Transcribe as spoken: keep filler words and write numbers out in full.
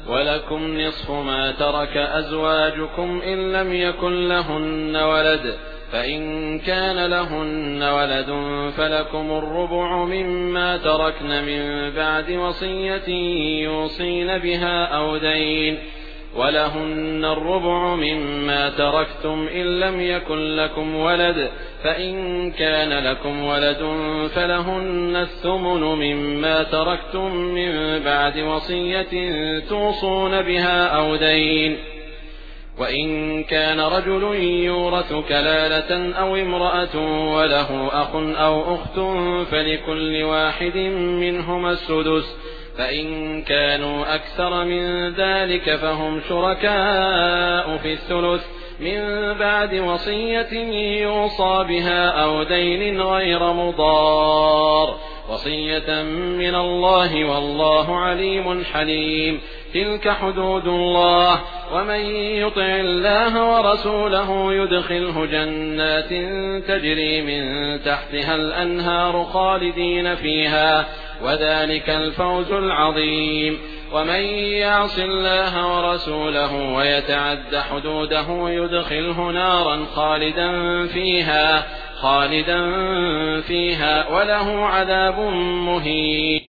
ولكم نصف ما ترك أزواجكم إن لم يكن لهن ولد، فإن كان لهن ولد فلكم الربع مما تركن من بعد وصية يوصين بها أو دين، ولهن الربع مما تركتم إن لم يكن لكم ولد، فإن كان لكم ولد فلهن الثمن مما تركتم من بعد وصية توصون بها أو دين. وإن كان رجل يورث كلالة أو امرأة وله أخ أو أخت فلكل واحد منهما السدس، فإن كانوا أكثر من ذلك فهم شركاء في الثلث من بعد وصية يوصى بها أو دين غير مضار، وصية من الله والله عليم حليم. تلك حدود الله، ومن يطع الله ورسوله يدخله جنات تجري من تحتها الأنهار خالدين فيها، وذلك الفوز العظيم. ومن يعص الله ورسوله ويتعد حدوده يدخله نارا خالدا فيها خالدا فيها وله عذاب مهين.